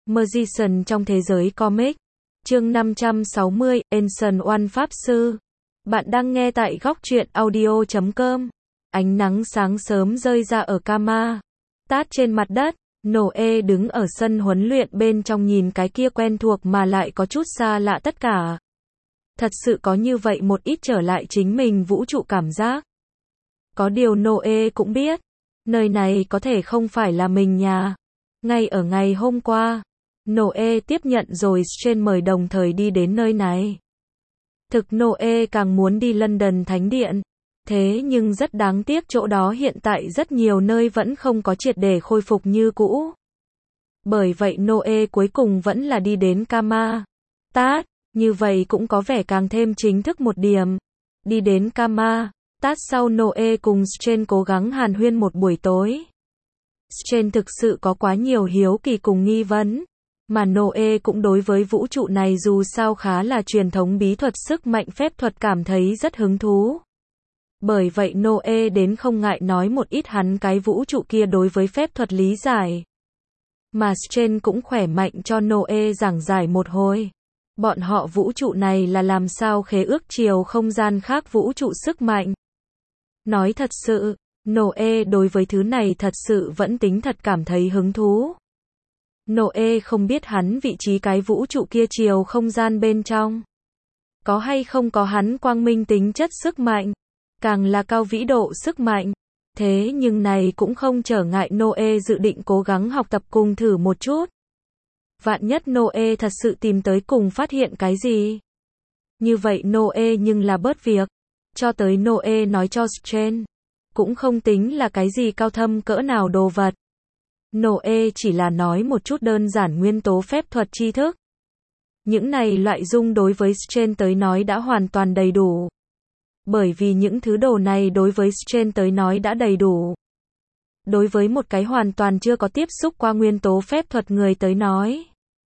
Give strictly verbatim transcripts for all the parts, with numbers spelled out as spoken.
Magician trong thế giới comic. Chương năm trăm sáu mươi, Ancient One Pháp Sư. Bạn đang nghe tại góc truyện audio chấm com. Ánh nắng sáng sớm rơi ra ở Kama. Tát trên mặt đất, Noe đứng ở sân huấn luyện bên trong nhìn cái kia quen thuộc mà lại có chút xa lạ tất cả. Thật sự có như vậy một ít trở lại chính mình vũ trụ cảm giác. Có điều Noe cũng biết, nơi này có thể không phải là mình nhà. Ngay ở ngày hôm qua, Noe tiếp nhận rồi Strange mời đồng thời đi đến nơi này. Thực Noe càng muốn đi London Thánh Điện. Thế nhưng rất đáng tiếc chỗ đó hiện tại rất nhiều nơi vẫn không có triệt để khôi phục như cũ. Bởi vậy Noe cuối cùng vẫn là đi đến Kama. Tát, như vậy cũng có vẻ càng thêm chính thức một điểm. Đi đến Kama, Tát sau Noe cùng Strange cố gắng hàn huyên một buổi tối. Strange thực sự có quá nhiều hiếu kỳ cùng nghi vấn. Mà Noe cũng đối với vũ trụ này dù sao khá là truyền thống bí thuật sức mạnh phép thuật cảm thấy rất hứng thú. Bởi vậy Noe đến không ngại nói một ít hắn cái vũ trụ kia đối với phép thuật lý giải. Mà Strange cũng khỏe mạnh cho Noe giảng giải một hồi. Bọn họ vũ trụ này là làm sao khế ước chiều không gian khác vũ trụ sức mạnh. Nói thật sự, Noe đối với thứ này thật sự vẫn tính thật cảm thấy hứng thú. Noe không biết hắn vị trí cái vũ trụ kia chiều không gian bên trong. Có hay không có hắn quang minh tính chất sức mạnh. Càng là cao vĩ độ sức mạnh. Thế nhưng này cũng không trở ngại Noe dự định cố gắng học tập cùng thử một chút. Vạn nhất Noe thật sự tìm tới cùng phát hiện cái gì. Như vậy Noe nhưng là bớt việc. Cho tới Noe nói cho Strange. Cũng không tính là cái gì cao thâm cỡ nào đồ vật. Noe chỉ là nói một chút đơn giản nguyên tố phép thuật tri thức. Những này loại dung đối với Strange tới nói đã hoàn toàn đầy đủ. Bởi vì những thứ đồ này đối với Strange tới nói đã đầy đủ. Đối với một cái hoàn toàn chưa có tiếp xúc qua nguyên tố phép thuật người tới nói.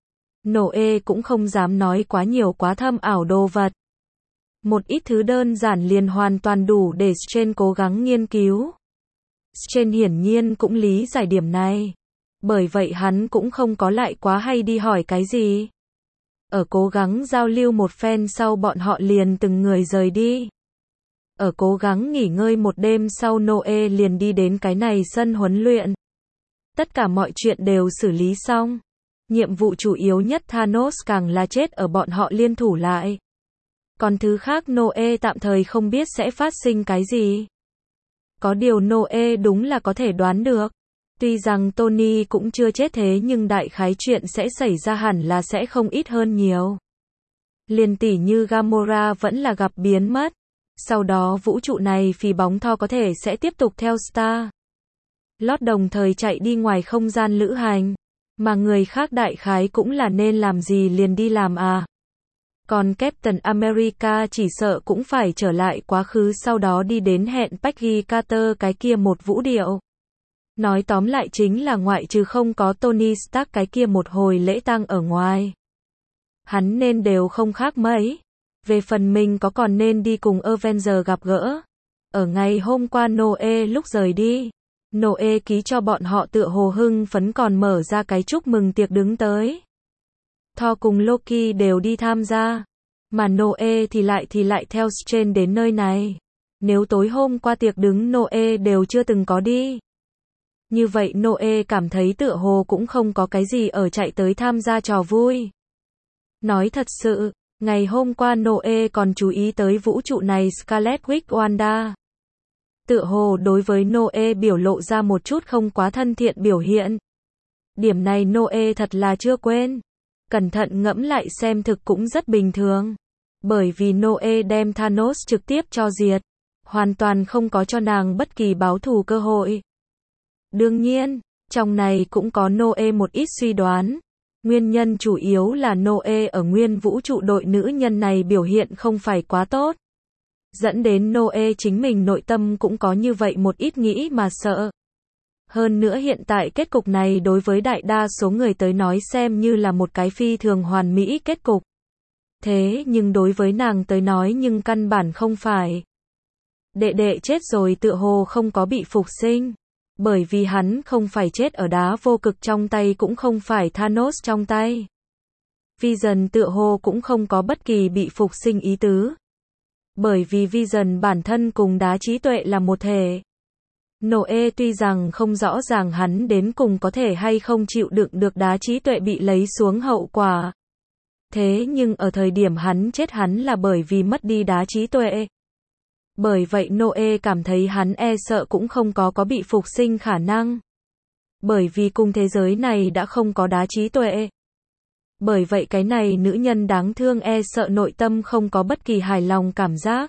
Noe cũng không dám nói quá nhiều quá thâm ảo đồ vật. Một ít thứ đơn giản liền hoàn toàn đủ để Strange cố gắng nghiên cứu. Strange hiển nhiên cũng lý giải điểm này. Bởi vậy hắn cũng không có lại quá hay đi hỏi cái gì. Ở cố gắng giao lưu một phen sau bọn họ liền từng người rời đi. Ở cố gắng nghỉ ngơi một đêm sau Noe liền đi đến cái này sân huấn luyện. Tất cả mọi chuyện đều xử lý xong. Nhiệm vụ chủ yếu nhất Thanos càng là chết ở bọn họ liên thủ lại. Còn thứ khác Noe tạm thời không biết sẽ phát sinh cái gì. Có điều Noe đúng là có thể đoán được. Tuy rằng Tony cũng chưa chết thế nhưng đại khái chuyện sẽ xảy ra hẳn là sẽ không ít hơn nhiều. Liền tỉ như Gamora vẫn là gặp biến mất. Sau đó vũ trụ này phì bóng tho có thể sẽ tiếp tục theo Star Lord đồng thời chạy đi ngoài không gian lữ hành. Mà người khác đại khái cũng là nên làm gì liền đi làm à. Còn Captain America chỉ sợ cũng phải trở lại quá khứ sau đó đi đến hẹn Peggy Carter cái kia một vũ điệu. Nói tóm lại chính là ngoại trừ không có Tony Stark cái kia một hồi lễ tang ở ngoài. Hắn nên đều không khác mấy. Về phần mình có còn nên đi cùng Avenger gặp gỡ. Ở ngày hôm qua Noe lúc rời đi. Noe ký cho bọn họ tựa hồ hưng phấn còn mở ra cái chúc mừng tiệc đứng tới. Thor cùng Loki đều đi tham gia. Mà Noe thì lại thì lại theo Strange đến nơi này. Nếu tối hôm qua tiệc đứng Noe đều chưa từng có đi. Như vậy Noe cảm thấy tựa hồ cũng không có cái gì ở chạy tới tham gia trò vui. Nói thật sự, ngày hôm qua Noe còn chú ý tới vũ trụ này Scarlet Witch Wanda. Tựa hồ đối với Noe biểu lộ ra một chút không quá thân thiện biểu hiện. Điểm này Noe thật là chưa quên. Cẩn thận ngẫm lại xem thực cũng rất bình thường. Bởi vì Noe đem Thanos trực tiếp cho diệt. Hoàn toàn không có cho nàng bất kỳ báo thù cơ hội. Đương nhiên, trong này cũng có Noe một ít suy đoán. Nguyên nhân chủ yếu là Noe ở nguyên vũ trụ đội nữ nhân này biểu hiện không phải quá tốt. Dẫn đến Noe chính mình nội tâm cũng có như vậy một ít nghĩ mà sợ. Hơn nữa hiện tại kết cục này đối với đại đa số người tới nói xem như là một cái phi thường hoàn mỹ kết cục. Thế nhưng đối với nàng tới nói nhưng căn bản không phải. Đệ đệ chết rồi tựa hồ không có bị phục sinh. Bởi vì hắn không phải chết ở đá vô cực trong tay cũng không phải Thanos trong tay. Vision tựa hồ cũng không có bất kỳ bị phục sinh ý tứ. Bởi vì Vision bản thân cùng đá trí tuệ là một thể. Noe tuy rằng không rõ ràng hắn đến cùng có thể hay không chịu đựng được đá trí tuệ bị lấy xuống hậu quả. Thế nhưng ở thời điểm hắn chết hắn là bởi vì mất đi đá trí tuệ. Bởi vậy Noe cảm thấy hắn e sợ cũng không có có bị phục sinh khả năng. Bởi vì cùng thế giới này đã không có đá trí tuệ. Bởi vậy cái này nữ nhân đáng thương e sợ nội tâm không có bất kỳ hài lòng cảm giác.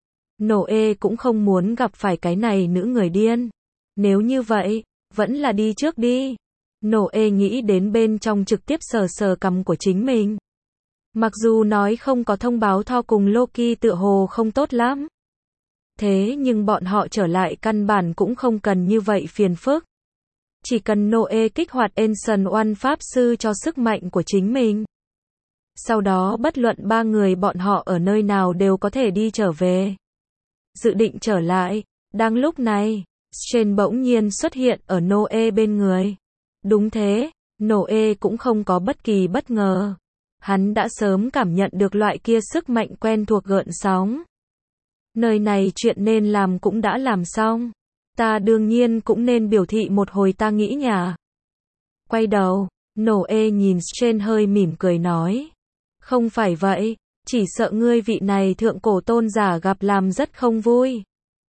Noe cũng không muốn gặp phải cái này nữ người điên. Nếu như vậy, vẫn là đi trước đi. Noe nghĩ đến bên trong trực tiếp sờ sờ cằm của chính mình. Mặc dù nói không có thông báo Thor cùng Loki tựa hồ không tốt lắm. Thế nhưng bọn họ trở lại căn bản cũng không cần như vậy phiền phức. Chỉ cần Noe kích hoạt Ancient One Pháp Sư cho sức mạnh của chính mình. Sau đó bất luận ba người bọn họ ở nơi nào đều có thể đi trở về. Dự định trở lại, đang lúc này, Strange bỗng nhiên xuất hiện ở Noe bên người. Đúng thế, Noe cũng không có bất kỳ bất ngờ. Hắn đã sớm cảm nhận được loại kia sức mạnh quen thuộc gợn sóng. Nơi này chuyện nên làm cũng đã làm xong. Ta đương nhiên cũng nên biểu thị một hồi ta nghĩ nhà. Quay đầu, Noe nhìn Strange hơi mỉm cười nói. Không phải vậy, chỉ sợ ngươi vị này thượng cổ tôn giả gặp làm rất không vui.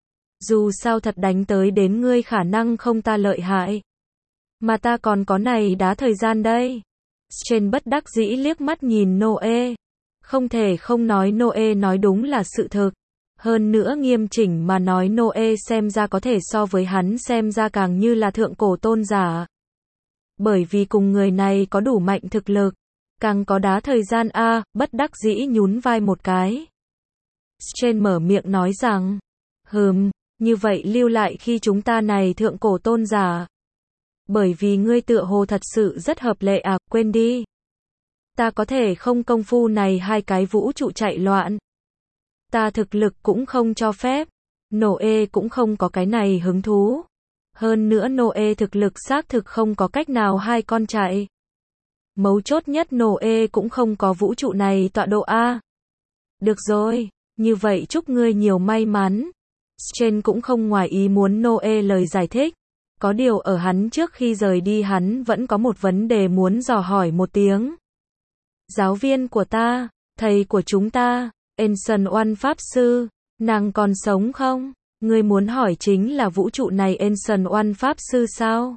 Dù sao thật đánh tới đến ngươi khả năng không ta lợi hại. Mà ta còn có này đá thời gian đây. Strange bất đắc dĩ liếc mắt nhìn Noe. Không thể không nói Noe nói đúng là sự thực. Hơn nữa nghiêm chỉnh mà nói Noe xem ra có thể so với hắn xem ra càng như là thượng cổ tôn giả. Bởi vì cùng người này có đủ mạnh thực lực. Càng có đá thời gian a à, bất đắc dĩ nhún vai một cái. Strange mở miệng nói rằng. Hừm, như vậy lưu lại khi chúng ta này thượng cổ tôn giả. Bởi vì ngươi tựa hồ thật sự rất hợp lệ à, quên đi. Ta có thể không công phu này hai cái vũ trụ chạy loạn. Ta thực lực cũng không cho phép. Noe cũng không có cái này hứng thú. Hơn nữa Noe thực lực xác thực không có cách nào hai con chạy. Mấu chốt nhất Noe cũng không có vũ trụ này tọa độ A. Được rồi, như vậy chúc ngươi nhiều may mắn. Strange cũng không ngoài ý muốn Noe lời giải thích. Có điều ở hắn trước khi rời đi hắn vẫn có một vấn đề muốn dò hỏi một tiếng. Giáo viên của ta, thầy của chúng ta, Ancient One Pháp Sư, nàng còn sống không? Ngươi muốn hỏi chính là vũ trụ này Ancient One Pháp Sư sao?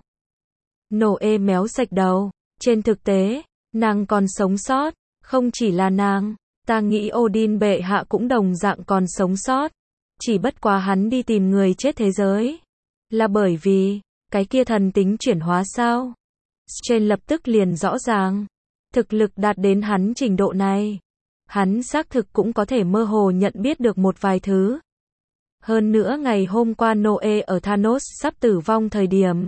Noe méo sạch đầu. Trên thực tế, nàng còn sống sót, không chỉ là nàng, ta nghĩ Odin bệ hạ cũng đồng dạng còn sống sót. Chỉ bất quá hắn đi tìm người chết thế giới. Là bởi vì, cái kia thần tính chuyển hóa sao? Strange lập tức liền rõ ràng. Thực lực đạt đến hắn trình độ này. Hắn xác thực cũng có thể mơ hồ nhận biết được một vài thứ. Hơn nữa ngày hôm qua Noe ở Thanos sắp tử vong thời điểm.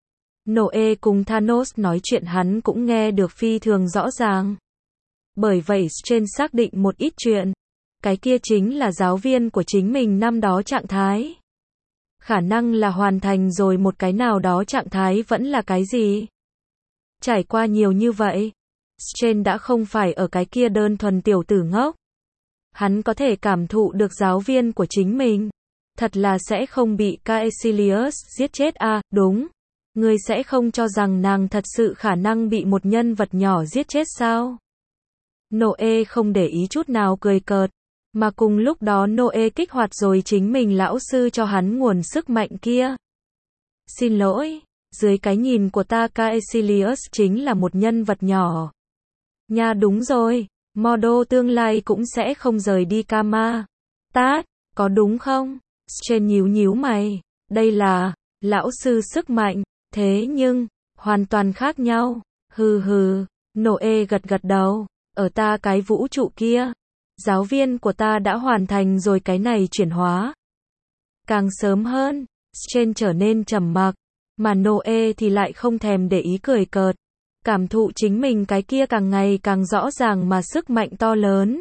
Noe cùng Thanos nói chuyện hắn cũng nghe được phi thường rõ ràng. Bởi vậy Strange xác định một ít chuyện. Cái kia chính là giáo viên của chính mình năm đó trạng thái. Khả năng là hoàn thành rồi một cái nào đó trạng thái vẫn là cái gì. Trải qua nhiều như vậy. Strange đã không phải ở cái kia đơn thuần tiểu tử ngốc. Hắn có thể cảm thụ được giáo viên của chính mình. Thật là sẽ không bị Caecilius giết chết à, đúng. Ngươi sẽ không cho rằng nàng thật sự khả năng bị một nhân vật nhỏ giết chết sao? Noe không để ý chút nào cười cợt. Mà cùng lúc đó Noe kích hoạt rồi chính mình lão sư cho hắn nguồn sức mạnh kia. Xin lỗi, dưới cái nhìn của ta Caecilius chính là một nhân vật nhỏ. Nha đúng rồi, Mordo tương lai cũng sẽ không rời đi Kama. Tát, có đúng không? Strange nhíu nhíu mày, đây là, lão sư sức mạnh, thế nhưng, hoàn toàn khác nhau. Hừ hừ, Noe gật gật đầu, ở ta cái vũ trụ kia. Giáo viên của ta đã hoàn thành rồi cái này chuyển hóa. Càng sớm hơn, Strange trở nên trầm mặc, mà Noe thì lại không thèm để ý cười cợt. Cảm thụ chính mình cái kia càng ngày càng rõ ràng mà sức mạnh to lớn.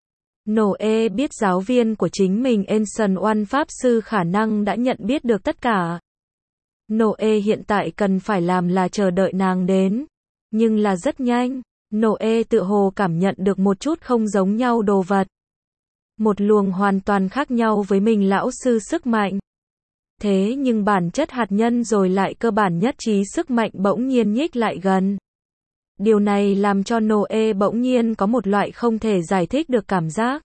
Noe biết giáo viên của chính mình Ancient One Pháp Sư khả năng đã nhận biết được tất cả. Noe hiện tại cần phải làm là chờ đợi nàng đến. Nhưng là rất nhanh, Noe tự hồ cảm nhận được một chút không giống nhau đồ vật. Một luồng hoàn toàn khác nhau với mình lão sư sức mạnh. Thế nhưng bản chất hạt nhân rồi lại cơ bản nhất trí sức mạnh bỗng nhiên nhích lại gần. Điều này làm cho Noe bỗng nhiên có một loại không thể giải thích được cảm giác.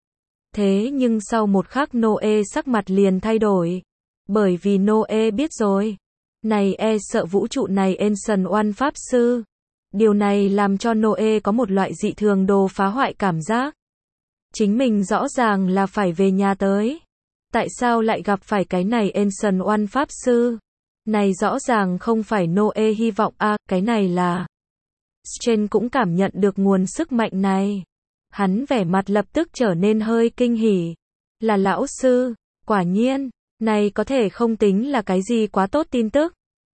Thế nhưng sau một khắc Noe sắc mặt liền thay đổi. Bởi vì Noe biết rồi. Này e sợ vũ trụ này Ancient One Pháp Sư. Điều này làm cho Noe có một loại dị thường đồ phá hoại cảm giác. Chính mình rõ ràng là phải về nhà tới. Tại sao lại gặp phải cái này Ancient One Pháp Sư? Này rõ ràng không phải Noe hy vọng a à, cái này là... Strange cũng cảm nhận được nguồn sức mạnh này. Hắn vẻ mặt lập tức trở nên hơi kinh hỉ. Là lão sư, quả nhiên, này có thể không tính là cái gì quá tốt tin tức.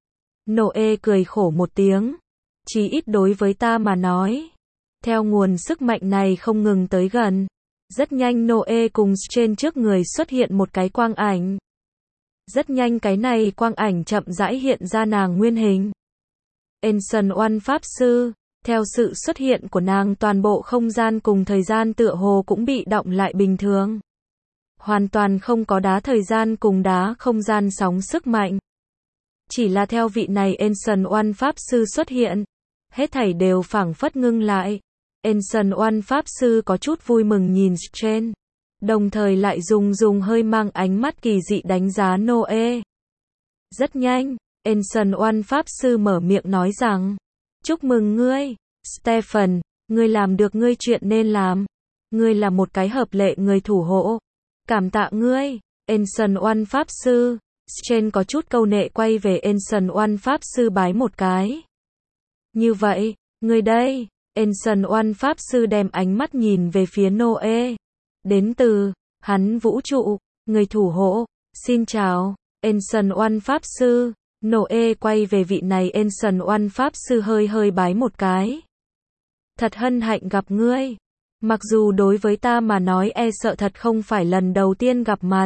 Noe cười khổ một tiếng. Chí ít đối với ta mà nói. Theo nguồn sức mạnh này không ngừng tới gần. Rất nhanh Noe cùng trên trước người xuất hiện một cái quang ảnh. Rất nhanh cái này quang ảnh chậm rãi hiện ra nàng nguyên hình. Ancient One Pháp Sư. Theo sự xuất hiện của nàng toàn bộ không gian cùng thời gian tựa hồ cũng bị động lại bình thường. Hoàn toàn không có đá thời gian cùng đá không gian sóng sức mạnh. Chỉ là theo vị này Ancient One Pháp Sư xuất hiện. Hết thảy đều phảng phất ngưng lại. Ancient One Pháp Sư có chút vui mừng nhìn Strange. Đồng thời lại dùng dùng hơi mang ánh mắt kỳ dị đánh giá Noe. Rất nhanh, Ancient One Pháp Sư mở miệng nói rằng. Chúc mừng ngươi, Stephen, ngươi làm được ngươi chuyện nên làm. Ngươi là một cái hợp lệ người thủ hộ. Cảm tạ ngươi, Ancient One Pháp Sư. Strange có chút câu nệ quay về Ancient One Pháp Sư bái một cái. Như vậy, ngươi đây, Ancient One Pháp Sư đem ánh mắt nhìn về phía Noe. Đến từ, hắn vũ trụ, người thủ hộ, xin chào, Ancient One Pháp Sư. Noe quay về vị này Ancient One Pháp Sư hơi hơi bái một cái. Thật hân hạnh gặp ngươi. Mặc dù đối với ta mà nói e sợ thật không phải lần đầu tiên gặp mặt.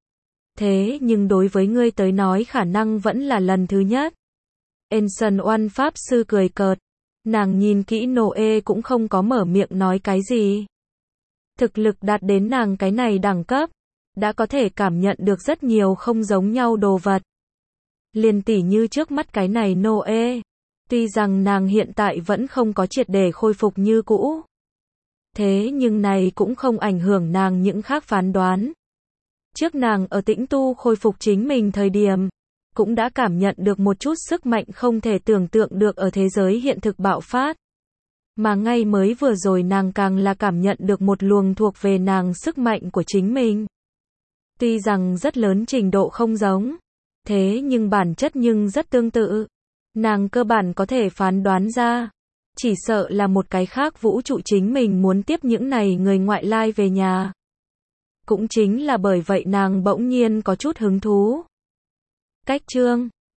Thế nhưng đối với ngươi tới nói khả năng vẫn là lần thứ nhất. Ancient One Pháp Sư cười cợt. Nàng nhìn kỹ Noe cũng không có mở miệng nói cái gì. Thực lực đạt đến nàng cái này đẳng cấp. Đã có thể cảm nhận được rất nhiều không giống nhau đồ vật. Liền tỉ như trước mắt cái này Noe. Tuy rằng nàng hiện tại vẫn không có triệt để khôi phục như cũ. Thế nhưng này cũng không ảnh hưởng nàng những khác phán đoán. Trước nàng ở tĩnh tu khôi phục chính mình thời điểm. Cũng đã cảm nhận được một chút sức mạnh không thể tưởng tượng được ở thế giới hiện thực bạo phát. Mà ngay mới vừa rồi nàng càng là cảm nhận được một luồng thuộc về nàng sức mạnh của chính mình. Tuy rằng rất lớn trình độ không giống. Thế nhưng bản chất nhưng rất tương tự. Nàng cơ bản có thể phán đoán ra. Chỉ sợ là một cái khác vũ trụ chính mình muốn tiếp những này người ngoại lai về nhà. Cũng chính là bởi vậy nàng bỗng nhiên có chút hứng thú. Cách chương